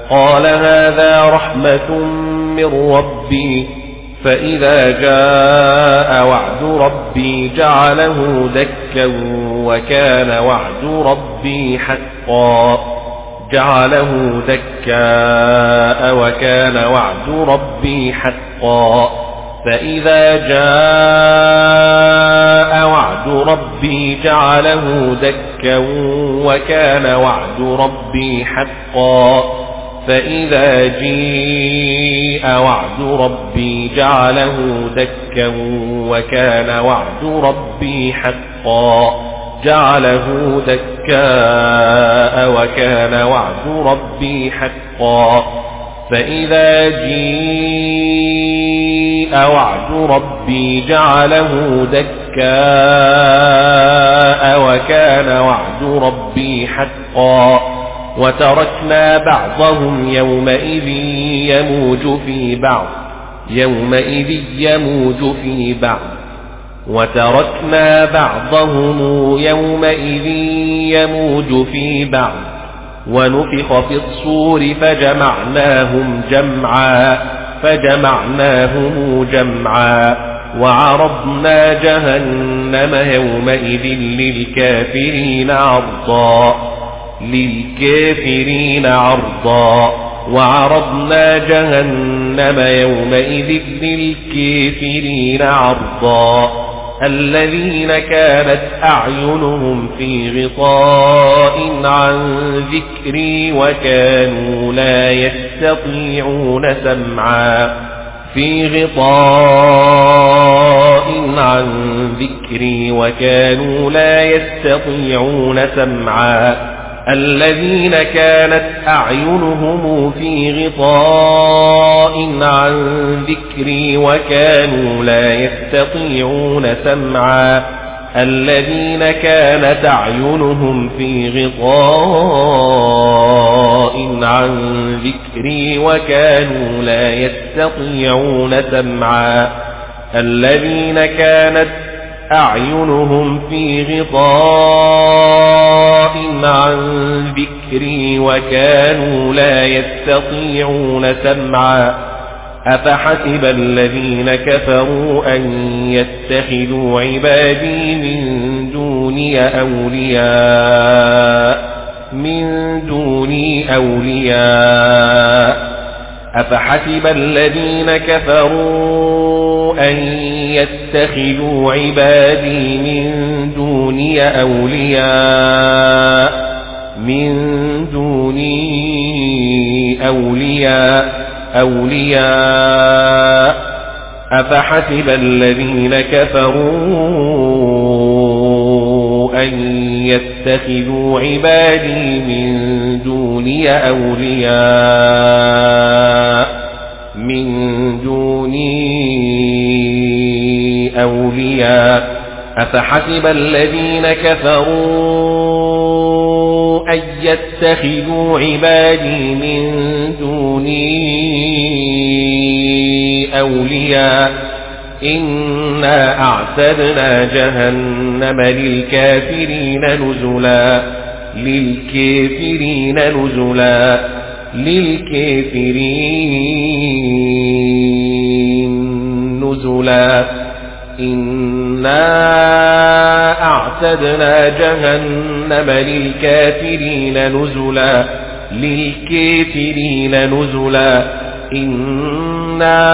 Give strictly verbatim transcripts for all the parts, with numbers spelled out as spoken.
قال هذا رحمة من ربي فإذا جاء وعد ربي جعله دكا وكان وعد ربي حقا جعله دكا وكان وعد ربي حقا فإذا جاء وعد ربي جعله دكا وكان وعد ربي حقا فإذا جيء وعد ربي جعله دكا وكان وعد ربي حقا جعله دكا وكان وعد ربي حقا فإذا جيء وعد ربي جعله دكا وكان وعد ربي حقا وتركنا بعضهم يومئذ يموج في بعض يومئذ يموج في بعض وتركنا بعضهم يومئذ يموج في بعض ونفخ في الصور فجمعناهم جمعا فجمعناهم جمعا وعرضنا جهنم يومئذ للكافرين عرضا للكافرين عرضا وعرضنا جهنم يومئذ للكافرين عرضا الذين كانت أعينهم في غطاء عن ذكري وكانوا لا يستطيعون سمعا في غطاء عن ذكري وكانوا لا يستطيعون سمعا الذين كانت أعينهم في غطاء عن ذكري وكانوا لا يستطيعون سمعا الذين كانت أعينهم في غطاء عن ذكري وكانوا لا يستطيعون سمعا الذين كانت أعينهم في غطاء عن ذكري وكانوا لا يستطيعون سمعا أفحسب الذين كفروا أن يتخذوا عبادي من دوني أولياء من دوني أولياء أفحسب الذين كفروا أن يتخذوا عبادي من دوني أولياء من دوني أولياء أولياء أفحسب الذين كفروا أن يتخذوا عبادي من دوني أولياء من دوني أولياء أفحسب الذين كفروا أن يتخذوا عبادي من دوني أولياء إنا أعتدنا جهنم للكافرين نزلا للكافرين نزلا للكافرين نزلا إنا أعتدنا جهنم للكافرين نزلا للكافرين نزلا إنا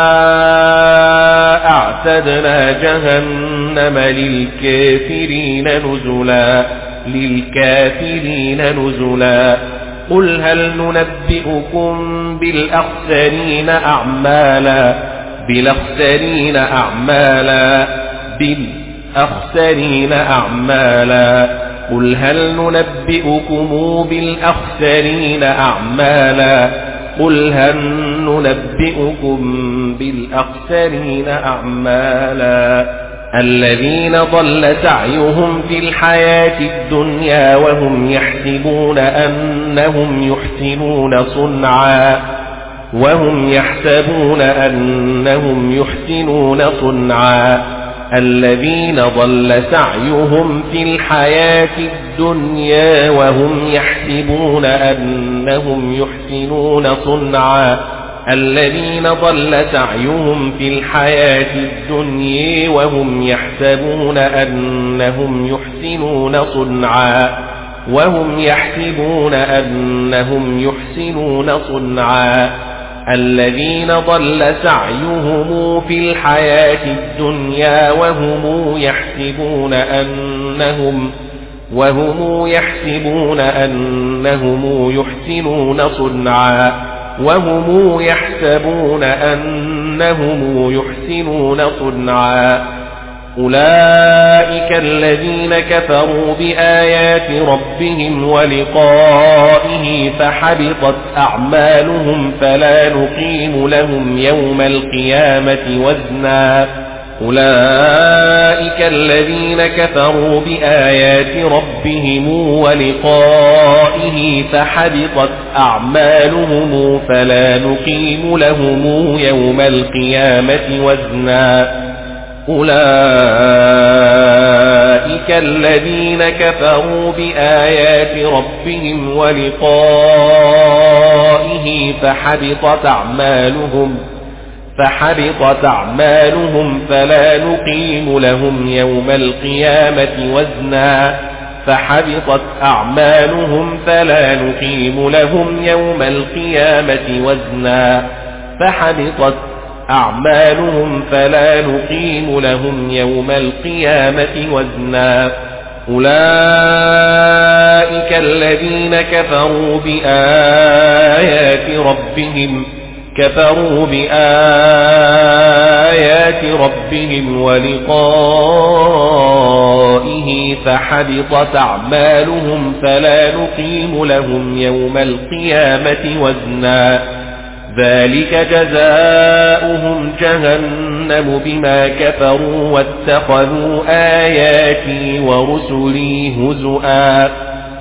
أعتدنا جهنم للكافرين نزلا للكافرين نزلا قل هل ننبئكم بالأخسرين أعمالا بالأخسرين أعمالا بالأخسرين أعمالا قل هل ننبئكم بالأخسرين أعمالا قل هل ننبئكم بالأخسرين أعمالا الذين ضل سعيهم في الحياة الدنيا وهم يحسبون أنهم يحسنون صنعا وهم يحسبون أنهم يحسنون صنعا الذين ضل سعيهم في الحياة الدنيا وهم يحسبون أنهم يحسنون صنعا الذين ضل سعيهم في الحياة الدنيا وهم يحسبون أنهم يحسنون صنعا وهم يحسبون أنهم يحسنون صنعا الذين ضل سعيهم في الحياة الدنيا وهم يحسبون أنهم وهم يحسبون أنهم يحسنون صنعا وهم يحسبون أنهم يحسنون صنعا أولئك الذين كفروا بآيات ربهم ولقائه فحبطت أعمالهم فلا نقيم لهم يوم القيامة وزنا أولئك الذين كفروا بآيات ربهم ولقائه فحبطت أعمالهم فلا نقيم لهم يوم القيامة وزنا أولئك الذين كفروا بآيات ربهم ولقائه فحبطت أعمالهم فحبطت أعمالهم فلا نقيم لهم يوم القيامة وزنا فحبطت أعمالهم فلا نقيم لهم يوم القيامة وزنا فحبطت أعمالهم فلا نقيم لهم يوم القيامة وزنا أولئك الذين كفروا بآيات ربهم كفروا بآيات ربهم ولقائه فحبطت أعمالهم فلا نقيم لهم يوم القيامة وزنا ذلك جزاؤهم جهنم بما كفروا واتخذوا آياتي ورسلي هزؤا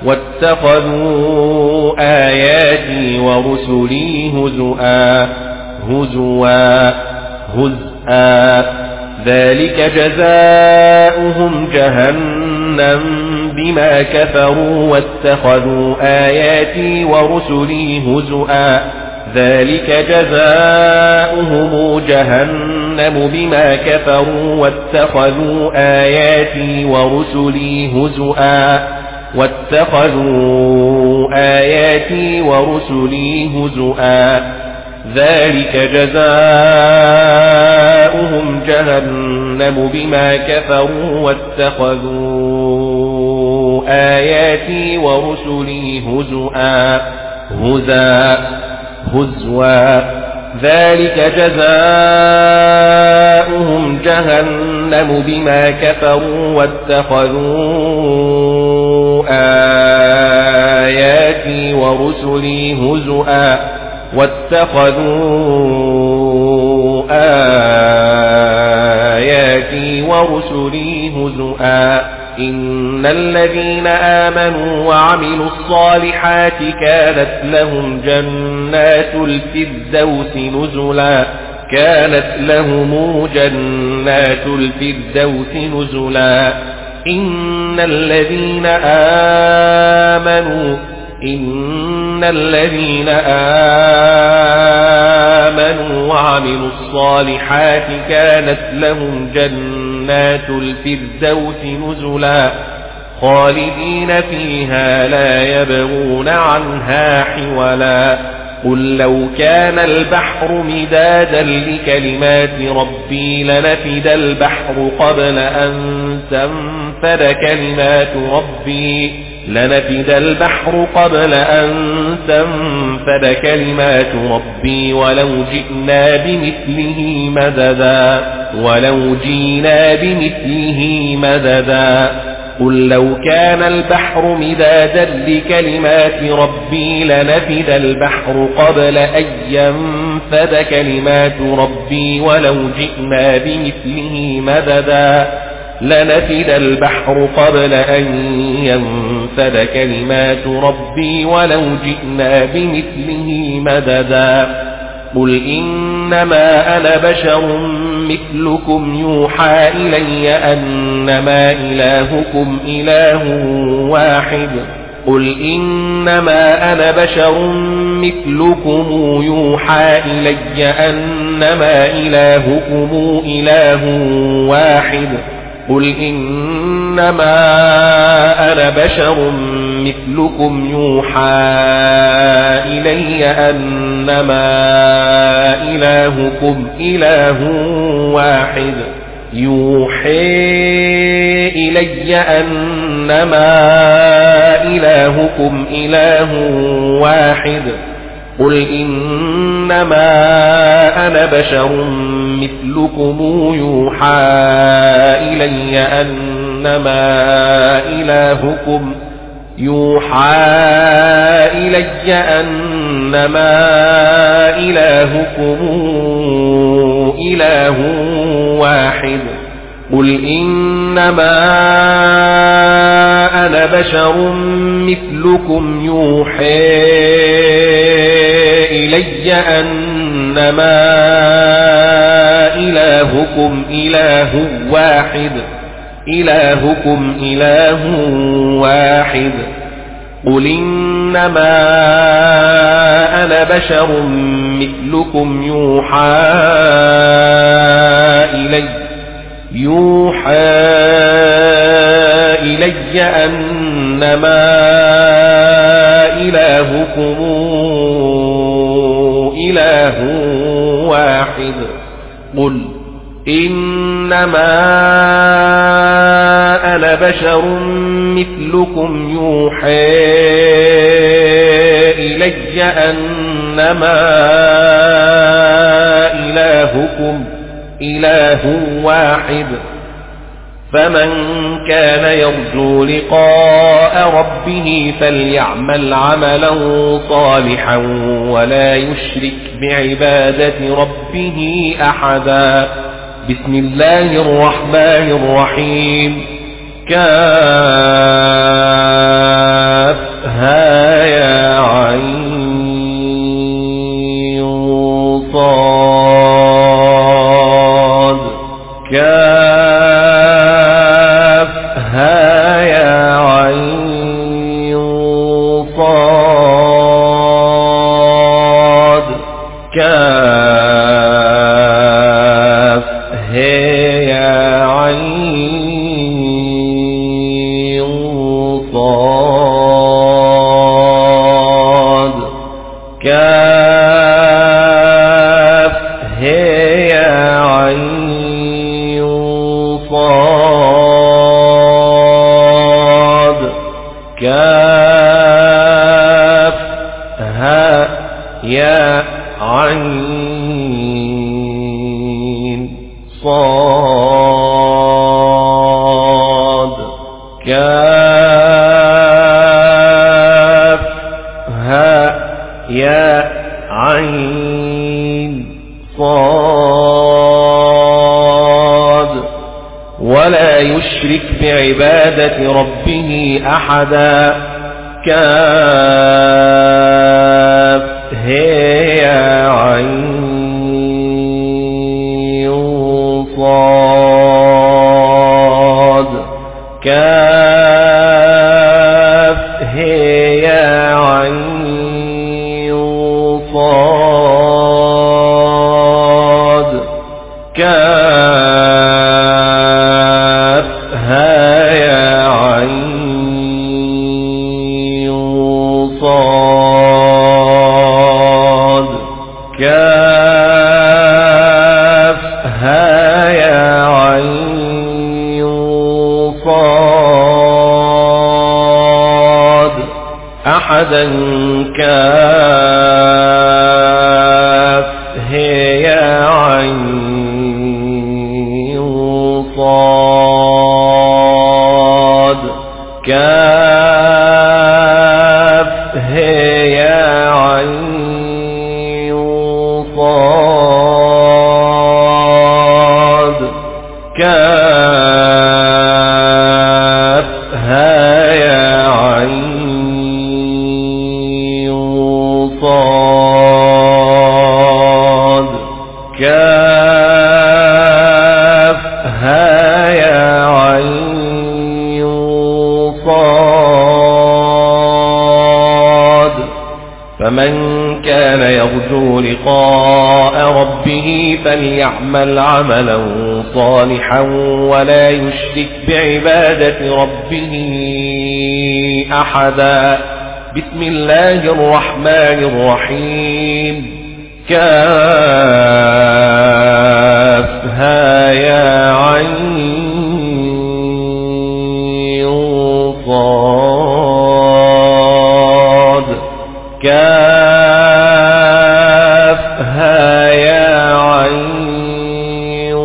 واتخذوا آياتي ورسلي هزؤا هزوا هزءا ذلك جزاؤهم جهنم بما كفروا واتخذوا آياتي ورسلي هزؤا ذلك جزاؤهم جهنم بما كفروا واتخذوا آياتي ورسلي هزؤا واتخذوا آياتي ورسلي هزؤا ذلك جزاؤهم جهنم بما كفروا واتخذوا آياتي ورسلي هزؤا هزا هزوا ذلك جزاؤهم جهنم بما كفروا واتخذوا آياتي ورسلي هزؤا واتخذوا آياتي ورسلي هزؤا إن الذين آمنوا وعملوا الصالحات كانت لهم جنات الفردوس نزلا كانت لهم جنات الفردوس نزلا إن الذين آمنوا إن الذين آمنوا وعملوا الصالحات كانت لهم جنات الفردوس نزلا خالدين فيها لا يبغون عنها حولا قل لو كان البحر مدادا لكلمات ربي لنفد البحر قبل أن تنفد كلمات ربي لنفد البحر قبل أن تنفد كلمات ربي ولو جئنا بمثله مددا ولو جئنا بمثله مددا قل لو كان البحر مدادا لكلمات ربي لنفد البحر قبل أن ينفد كلمات ربي ولو جئنا بمثله مددا لنفد البحر قبل أن ينفد كلمات ربي ولو جئنا بمثله مددا قل إنما أنا بشر مثلكم يوحى إلي أنما إلهكم إله واحد قل إنما أنا بشر مثلكم يوحى إلي أنما إلهكم إله واحد قل إنما أنا بشر مثلكم يوحى إلي أنما إلهكم إله واحد يوحي إلي أنما إلهكم إله واحد قل إنما أنا بشر مثلكم يوحى إلي أنما إلهكم يوحى إلي أنما إلهكم إله واحد قل إنما أنا بشر مثلكم يوحى إلي أنما إلهكم إله واحد إلهكم إله واحد قل إنما أنا بشر مثلكم يوحى إلي يوحى إلي أنما إلهكم إله واحد قل إنما أنا بشر مثلكم يوحى إلي أنما إلهكم إله واحد فمن كان يرجو لقاء ربه فليعمل عملا صالحا ولا يشرك بعبادة ربه أحدا. بسم الله الرحمن الرحيم. كافها يا عين صاد كافها يا عين صاد كافها يا عين صاد كافها يا عين صاد كافها يا عين صاد كافها يا عين صاد ولا يشرك بعبادة ربه أحدا. كافها يا عين صاد كافها يا عين صاد كافها يا عين صاد كافها يا عين صاد أحدا كافها يا عين صاد كافها يا عين صاد كافها يا عين يرجو لقاء ربه فليعمل عملا صالحا ولا يشرك بعبادة ربه أحدا. بسم الله الرحمن الرحيم. كافها يا عين صاد. كافها يا عين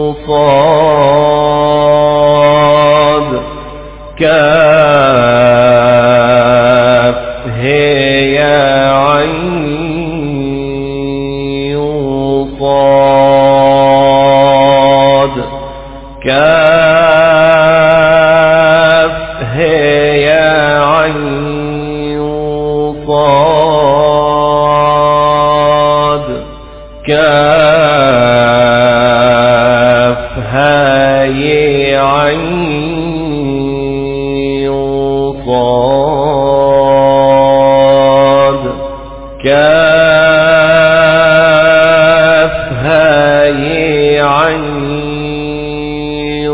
صاد. كافها يا عين صاد. كافها يا عين صاد. كافها يا عين صاد. كافها يا عين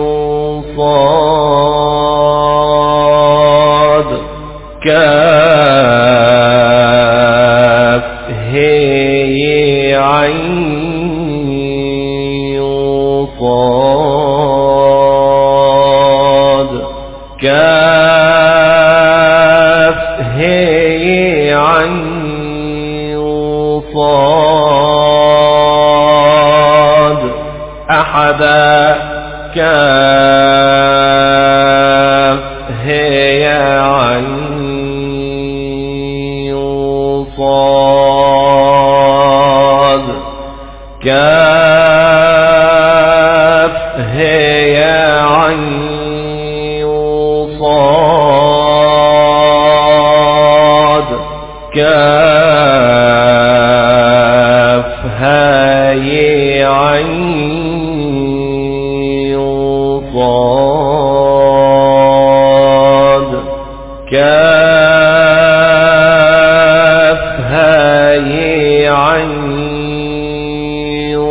صاد. كافها يا عين صاد. كافها يا عين صاد أحدا. كافها يا عين صاد. كافها يا عين صاد. كافها يا عين صاد. كافها يا عين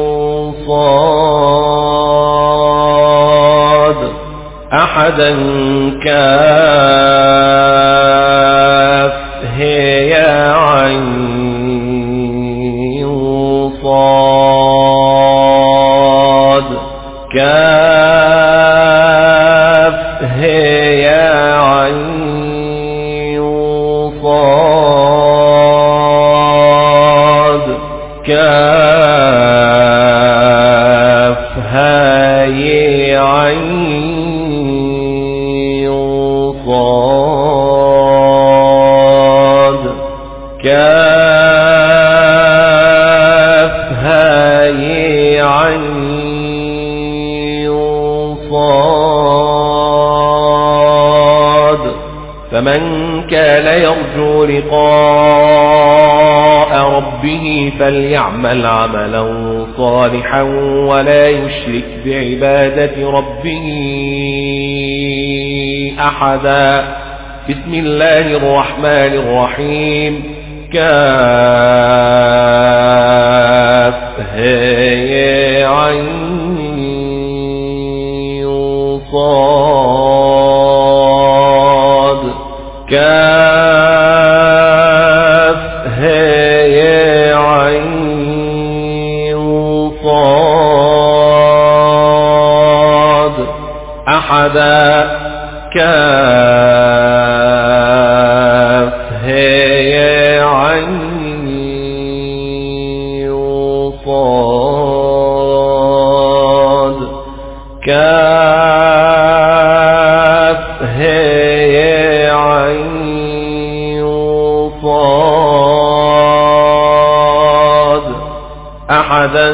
صاد أحدا. كافها يا عين صاد. كافها يا عين صاد. كافها يا عين صاد. كافها يا عين صاد. فمن كان يرجو لقاء ربه فليعمل عملا صالحا ولا يشرك بعبادة ربه أحدا. بسم الله الرحمن الرحيم. كافها يا عين صاد. كافها يا عين صاد أحدا. كافها يا عين صاد. كافها يا عين صاد أحدا.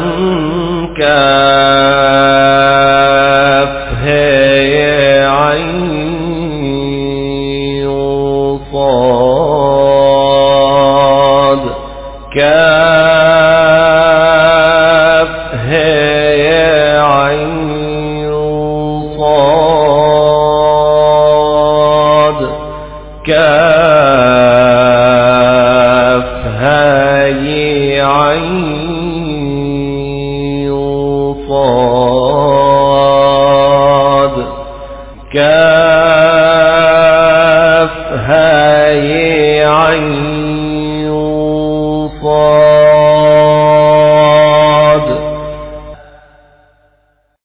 كافها يا عين صاد. كافها يا عين صاد. كافها يا عين صاد كاف